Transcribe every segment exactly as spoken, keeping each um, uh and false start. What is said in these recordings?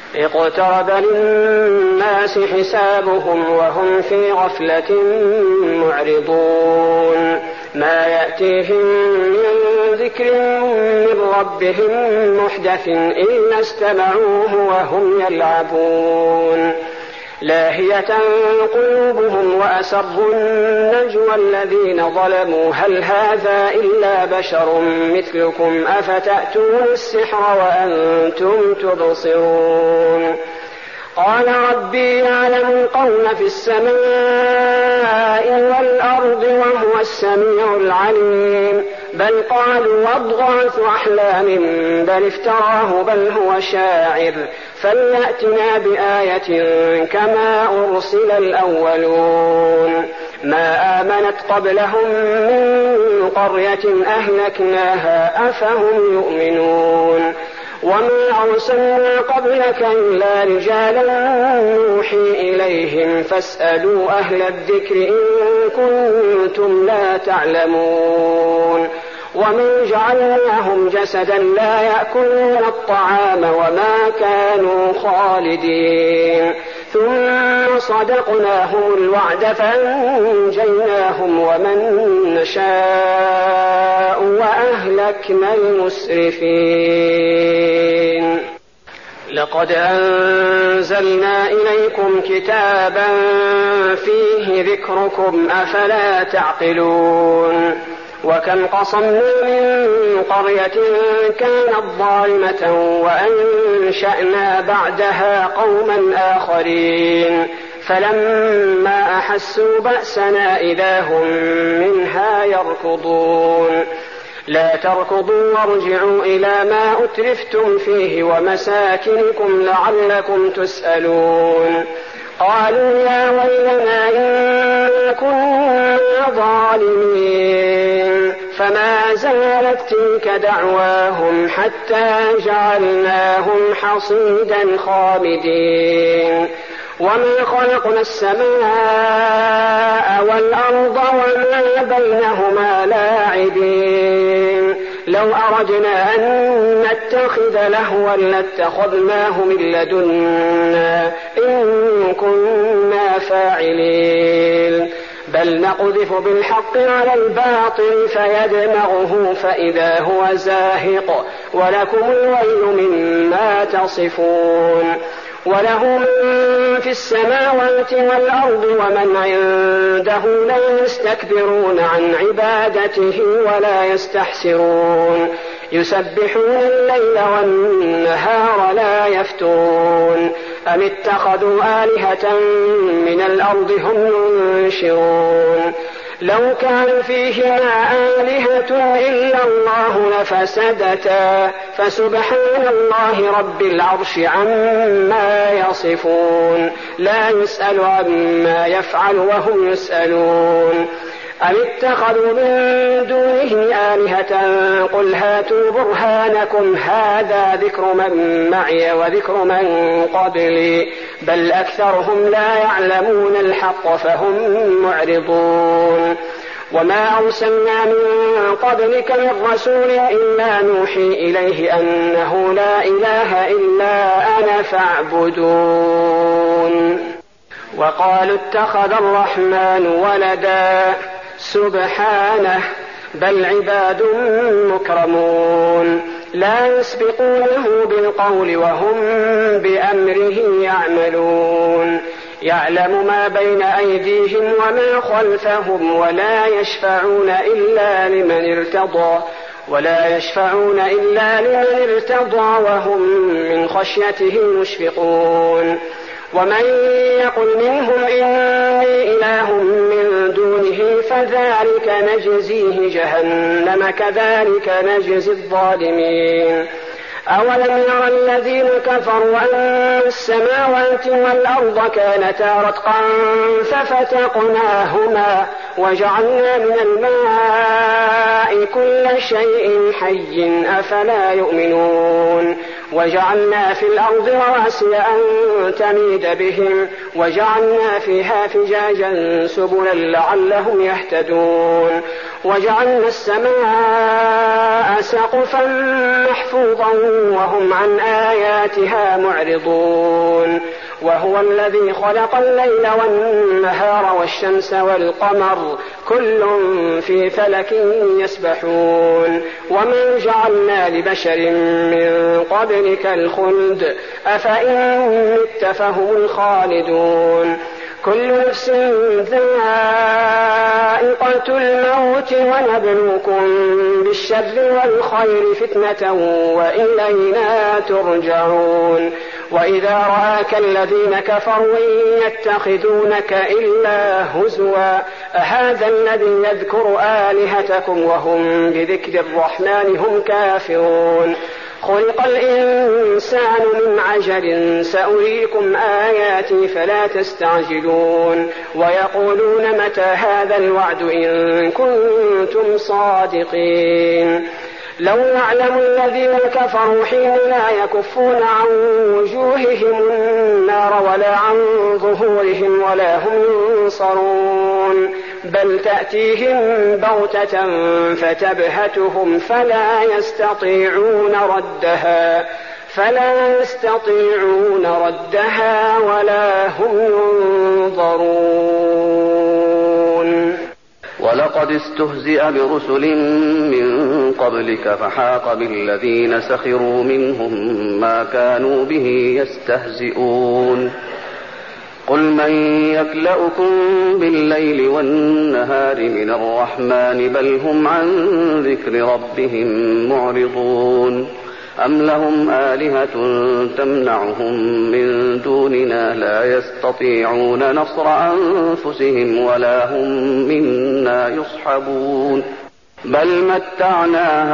اقترب للناس حسابهم وهم في غفلة معرضون ما يأتيهم من ذكر من ربهم محدث إلا استمعوه وهم يلعبون لاهية قلوبهم وأسروا النجوى الذين ظلموا هل هذا إلا بشر مثلكم أفتأتون السحر وأنتم تبصرون قال ربي يعلم القول في السماء والأرض وهو السميع العليم بل قالوا أضغاث أحلام بل افتراه بل هو شاعر فليأتنا بآية كما أرسل الأولون ما آمنت قبلهم من قرية أهلكناها أفهم يؤمنون وما أرسلنا قبلك إلا رجالا نوحي إليهم فاسألوا أهل الذكر إن كنتم لا تعلمون وما جعلناهم جسدا لا يأكلون الطعام وما كانوا خالدين ثم صدقناهم الوعد فأنجيناهم ومن نشاء وأهلكنا المسرفين لقد أنزلنا إليكم كتابا فيه ذكركم أفلا تعقلون وكم قصمنا من قرية كانت ظالمة وأنشأنا بعدها قوما آخرين فلما أحسوا بأسنا إذا هم منها يركضون لا تركضوا وارجعوا إلى ما أترفتم فيه ومساكنكم لعلكم تسألون قالوا يا ويلنا إنا كنا ظالمين فما زالت تلك دعواهم حتى جعلناهم حصيدا خامدين وما خلقنا السماء والأرض وما بينهما لاعبين لو أردنا أن نتخذ لهوا لاتخذناه من لدنا إن كنا فاعلين بل نقذف بالحق على الباطل فيدمغه فإذا هو زاهق ولكم الويل مما تصفون وله من في السماوات والأرض ومن عنده لا يستكبرون عن عبادته ولا يستحسرون يسبحون الليل والنهار لا يفترون أم اتخذوا آلهة من الأرض هم ينشرون لو كان فيهما آلهة إلا الله لفسدتا فسبحان الله رب العرش عما يصفون لا يسأل عما يفعل وهم يسألون أم اتخذوا من دونه آلهة قل هاتوا برهانكم هذا ذكر من معي وذكر من قبلي بل أكثرهم لا يعلمون الحق فهم معرضون وما أرسلنا من قبلك من رسول إلا نوحي إليه أنه لا إله إلا أنا فاعبدون وقالوا اتخذ الرحمن ولدا سبحانه بل عباد مكرمون لا يسبقونه بالقول وهم بأمره يعملون يعلم ما بين أيديهم وما خلفهم ولا يشفعون إلا لمن ارتضى ولا يشفعون إلا لمن ارتضى وهم من خشيته مشفقون ومن يقل منهم إني إله من دونه فذلك نجزيه جهنم كذلك نجزي الظالمين أولم يرى الذين كفروا أن السماوات والأرض كانتا رتقا ففتقناهما وجعلنا من الماء كل شيء حي أفلا يؤمنون وجعلنا في الأرض رواسي أن تميد بهم وجعلنا فيها فجاجا سبلا لعلهم يهتدون وجعلنا السماء سقفا محفوظا وهم عن آياتها معرضون وهو الذي خلق الليل والنهار والشمس والقمر كل في فلك يسبحون وما جعلنا لبشر من قبلك الخلد أفإن مت فهم الخالدون كل نفس ذائقة الموت ونبلوكم بالشر والخير فتنة وإلينا ترجعون وإذا رآك الذين كفروا يتخذونك إلا هزوا أهذا الذي يذكر آلهتكم وهم بذكر الرحمن هم كافرون خلق الإنسان من عجل سأريكم آياتي فلا تستعجلون ويقولون متى هذا الوعد إن كنتم صادقين لو يعلم الذين كفروا حين لا يكفون عن وجوههم النار ولا عن ظهورهم ولا هم ينصرون بل تأتيهم بغتة فتبهتهم فلا يستطيعون ردها فلا يستطيعون ردها ولا هم ينظرون ولقد استهزئ برسل من قبلك فحاق بالذين سخروا منهم ما كانوا به يستهزئون قل من يكلؤكم بالليل والنهار من الرحمن بل هم عن ذكر ربهم معرضون أم لهم آلهة تمنعهم من دوننا لا يستطيعون نصر أنفسهم ولا هم منا يصحبون بل متعنا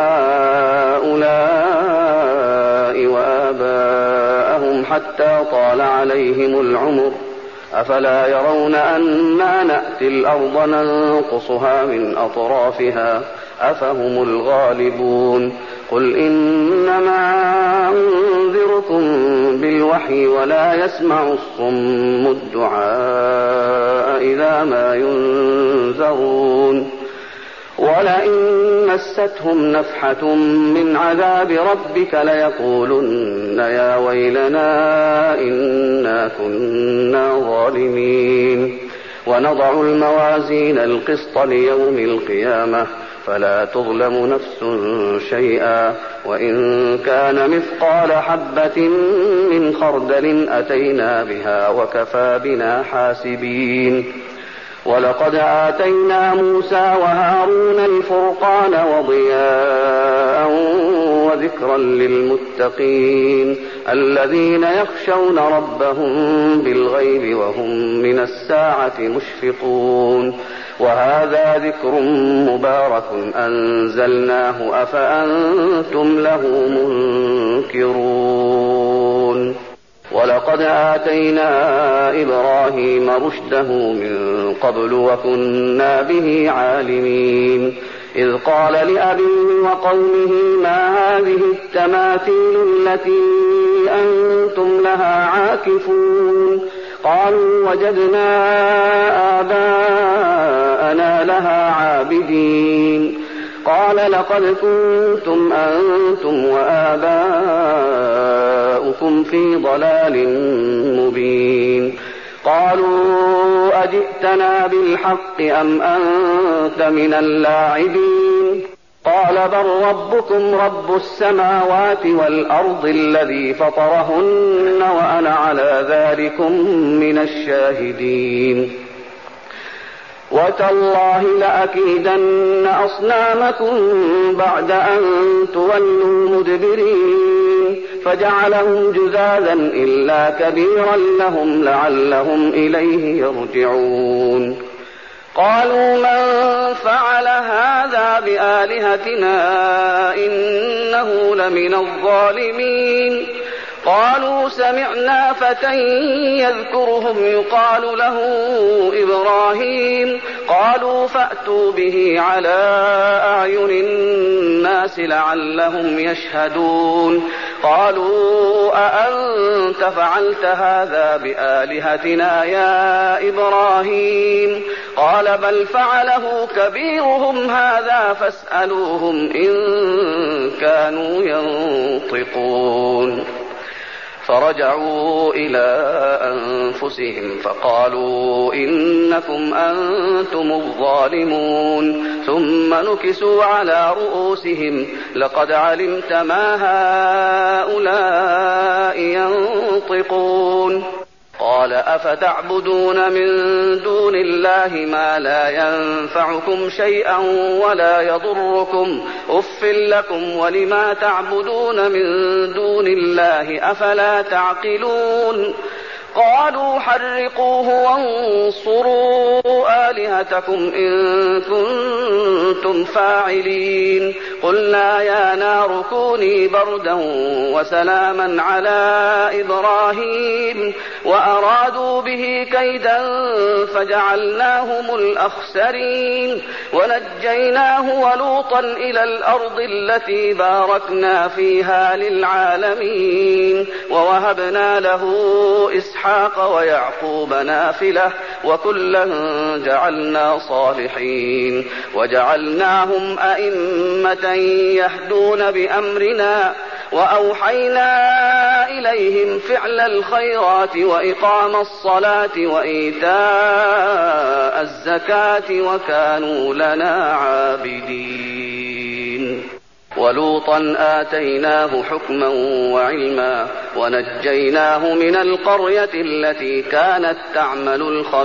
هؤلاء وآباءهم حتى طال عليهم العمر أفلا يرون أنا نأتي الأرض ننقصها من أطرافها أفهم الغالبون قل إنما أنذركم بالوحي ولا يسمع الصم الدعاء إذا ما ينذرون ولئن مستهم نفحة من عذاب ربك ليقولن يا ويلنا إنا كنا ظالمين ونضع الموازين القسط ليوم القيامة فلا تظلم نفس شيئا وإن كان مثقال حبة من خردل أتينا بها وكفى بنا حاسبين ولقد آتينا موسى وهارون الفرقان وضياء وذكرا للمتقين الذين يخشون ربهم بالغيب وهم من الساعة مشفقون وهذا ذكر مبارك أنزلناه أفأنتم له منكرون ولقد آتينا إبراهيم رشده من قبل وكنا به عالمين إذ قال لأبيه وقومه ما هذه التماثيل التي أنتم لها عاكفون قالوا وجدنا آباءنا لها عابدين قال لقد كنتم أنتم وآباؤكم في ضلال مبين قالوا أجئتنا بالحق أم أنت من اللاعبين قال بل ربكم رب السماوات والأرض الذي فطرهن وأنا على ذلكم من الشاهدين وتالله لأكيدن أصنامكم بعد أن تولوا مدبرين فجعلهم جذاذا إلا كبيرا لهم لعلهم إليه يرجعون قالوا من فعل هذا بآلهتنا إنه لمن الظالمين قالوا سمعنا فتى يذكرهم يقال له إبراهيم قالوا فأتوا به على أعين الناس لعلهم يشهدون قالوا أأنت فعلت هذا بآلهتنا يا إبراهيم قال بل فعله كبيرهم هذا فاسألوهم إن كانوا ينطقون. فرجعوا إلى أنفسهم فقالوا إنكم أنتم الظالمون ثم نكسوا على رؤوسهم لقد علمت ما هؤلاء ينطقون. قال أفتعبدون من دون الله ما لا ينفعكم شيئا ولا يضركم أف لكم ولما تعبدون من دون الله أفلا تعقلون. قالوا حرقوه وانصروا آلهتكم إن كنتم فاعلين. قلنا يا نار كوني بردا وسلاما على إبراهيم وأرادوا به كيدا فجعلناهم الأخسرين ونجيناه ولوطا إلى الأرض التي باركنا فيها للعالمين ووهبنا له إسحاق ويعقوب نافلة وكلا جعلنا صالحين وجعلناهم أئمة يهدون بأمرنا وأوحينا إليهم فعل الخيرات وإقام الصلاة وإيتاء الزكاة وكانوا لنا عابدين. ولوطا آتيناه حكما وعلما ونجيناه من القرية التي كانت تعمل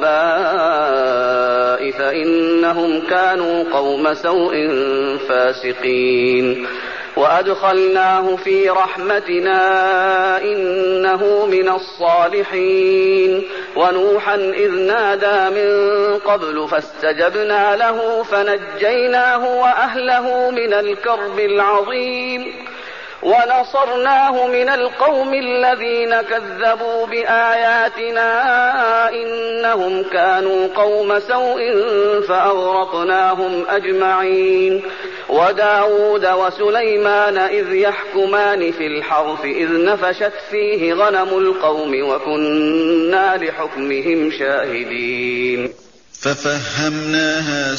الخبائث إنهم كانوا قوم سوء فاسقين. وأدخلناه في رحمتنا إنه من الصالحين. ونوحا إذ نادى من قبل فاستجبنا له فنجيناه وأهله من الكرب العظيم ونصرناه من القوم الذين كذبوا بآياتنا إنهم كانوا قوم سوء فأغرقناهم أجمعين. وداود وسليمان إذ يحكمان في الحرث إذ نفشت فيه غنم القوم وكنا لحكمهم شاهدين. ففهمناها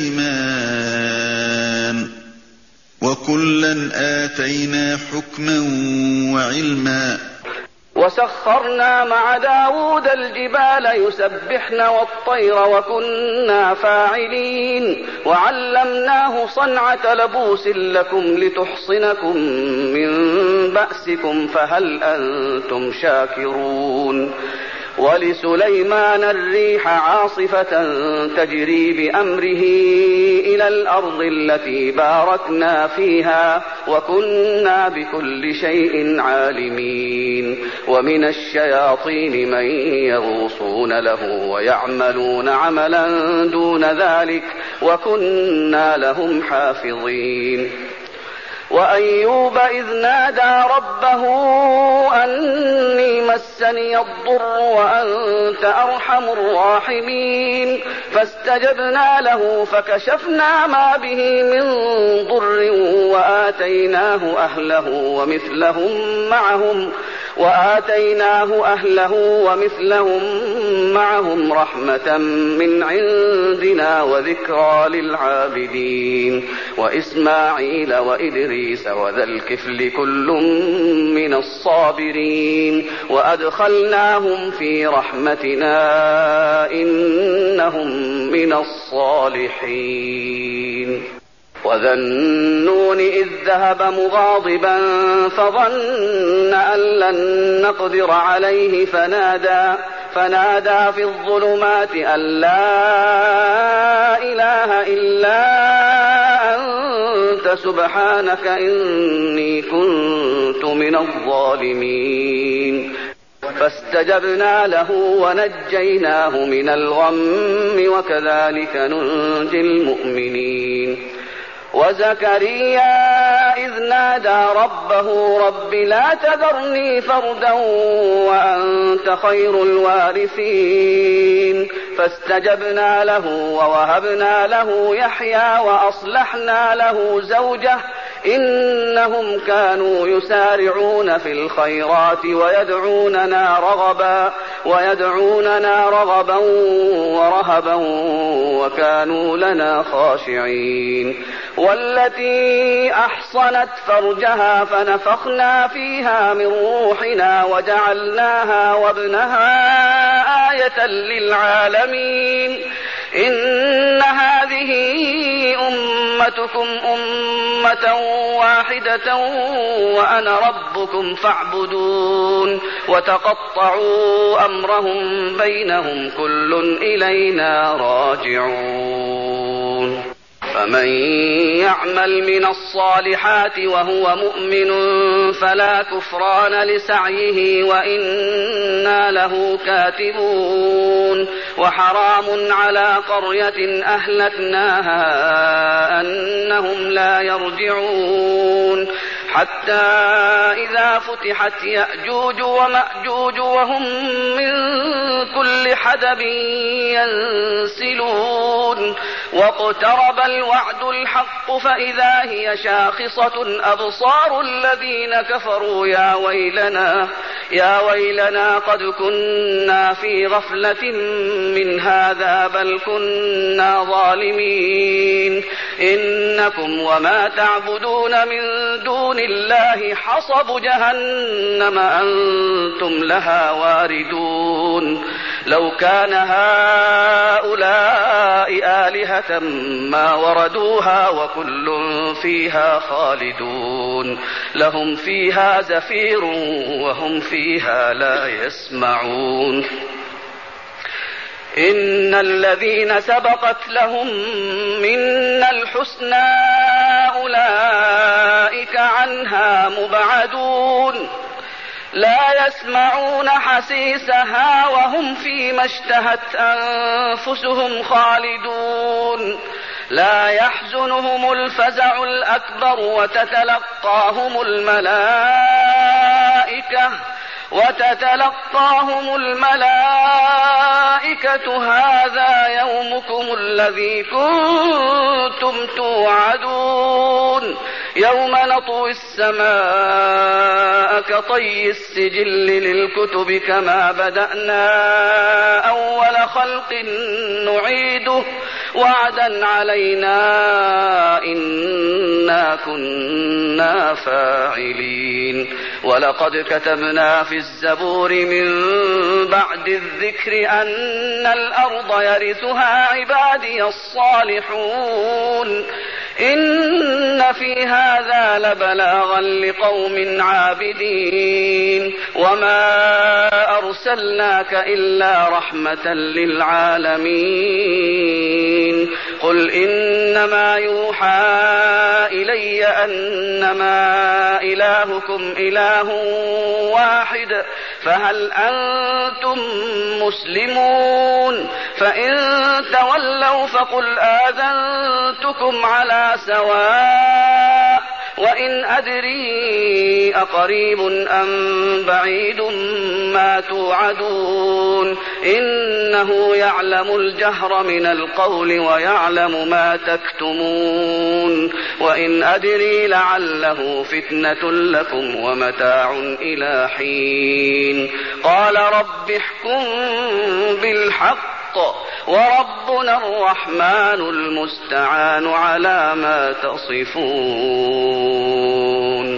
سليمان وكلا آتينا حكما وعلما. وسخرنا مع داود الجبال يسبحن والطير وكنا فاعلين. وعلمناه صنعة لبوس لكم لتحصنكم من بأسكم فهل أنتم شاكرون. ولسليمان الريح عاصفة تجري بأمره إلى الأرض التي باركنا فيها وكنا بكل شيء عالمين. ومن الشياطين من يغوصون له ويعملون عملا دون ذلك وكنا لهم حافظين. وأيوب إذ نادى ربه أني مسني الضر وأنت أرحم الراحمين فاستجبنا له فكشفنا ما به من ضر وآتيناه أهله ومثلهم معهم وآتيناه أهله ومثلهم معهم رحمة من عندنا وذكرى للعابدين. وإسماعيل وإدريس وذا الكفل كل من الصابرين وأدخلناهم في رحمتنا إنهم من الصالحين. وذا النون إذ ذهب مغاضبا فظن أن لن نقدر عليه فنادى فنادى في الظلمات أن لا إله إلا أنت سبحانك إني كنت من الظالمين. فاستجبنا له ونجيناه من الغم وكذلك ننجي المؤمنين. وزكريا إذ نادى ربه رب لا تذرني فردا وأنت خير الوارثين فاستجبنا له ووهبنا له يحيى وأصلحنا له زوجه إنهم كانوا يسارعون في الخيرات ويدعوننا رغبا ويدعوننا رغبا ورهبا وكانوا لنا خاشعين والتي أحصنت فرجها فنفخنا فيها من روحنا وجعلناها وابنها آية للعالمين إن هذه أمتكم أمة واحدة وأنا ربكم فاعبدون وتقطعوا أمرهم بينهم كل إلينا راجعون فمن يعمل من الصالحات وهو مؤمن فلا كفران لسعيه وإنا له كاتبون وحرام على قرية أهلكناها أنهم لا يرجعون حتى إذا فتحت يأجوج ومأجوج وهم من كل حدب ينسلون واقترب الوعد الحق فإذا هي شاخصة أبصار الذين كفروا يا ويلنا يا ويلنا قد كنا في غفلة من هذا بل كنا ظالمين إنكم وما تعبدون من دون الله حصب جهنم أنتم لها واردون لو كان هؤلاء آلهة ما وردوها وكل فيها خالدون لهم فيها زفير وهم فيها لا يسمعون إن الذين سبقت لهم منا الحسنى أولئك عنها مبعدون لا يسمعون حسيسها وهم فيما اشتهت أنفسهم خالدون لا يحزنهم الفزع الأكبر وتتلقاهم الملائكة وتتلقاهم الملائكة هذا يومكم الذي كنتم توعدون يوم نطوي السماء كطي السجل للكتب كما بدأنا أول خلق نعيده وعدا علينا إنا كنا فاعلين ولقد كتبنا في الزبور من بعد الذكر أن الأرض يرثها عبادي الصالحون إن في هذا لبلاغا لقوم عابدين وما أرسلناك إلا رحمة للعالمين قل إنما يوحى إلي أنما إلهكم إله واحد فهل أنتم مسلمون فإن تولوا فقل آذنتكم على سواء وإن أدري أقريب أم بعيد ما توعدون إنه يعلم الجهر من القول ويعلم ما تكتمون وإن أدري لعله فتنة لكم ومتاع إلى حين قال رب احكم بالحق وربنا الرحمن المستعان على ما تصفون.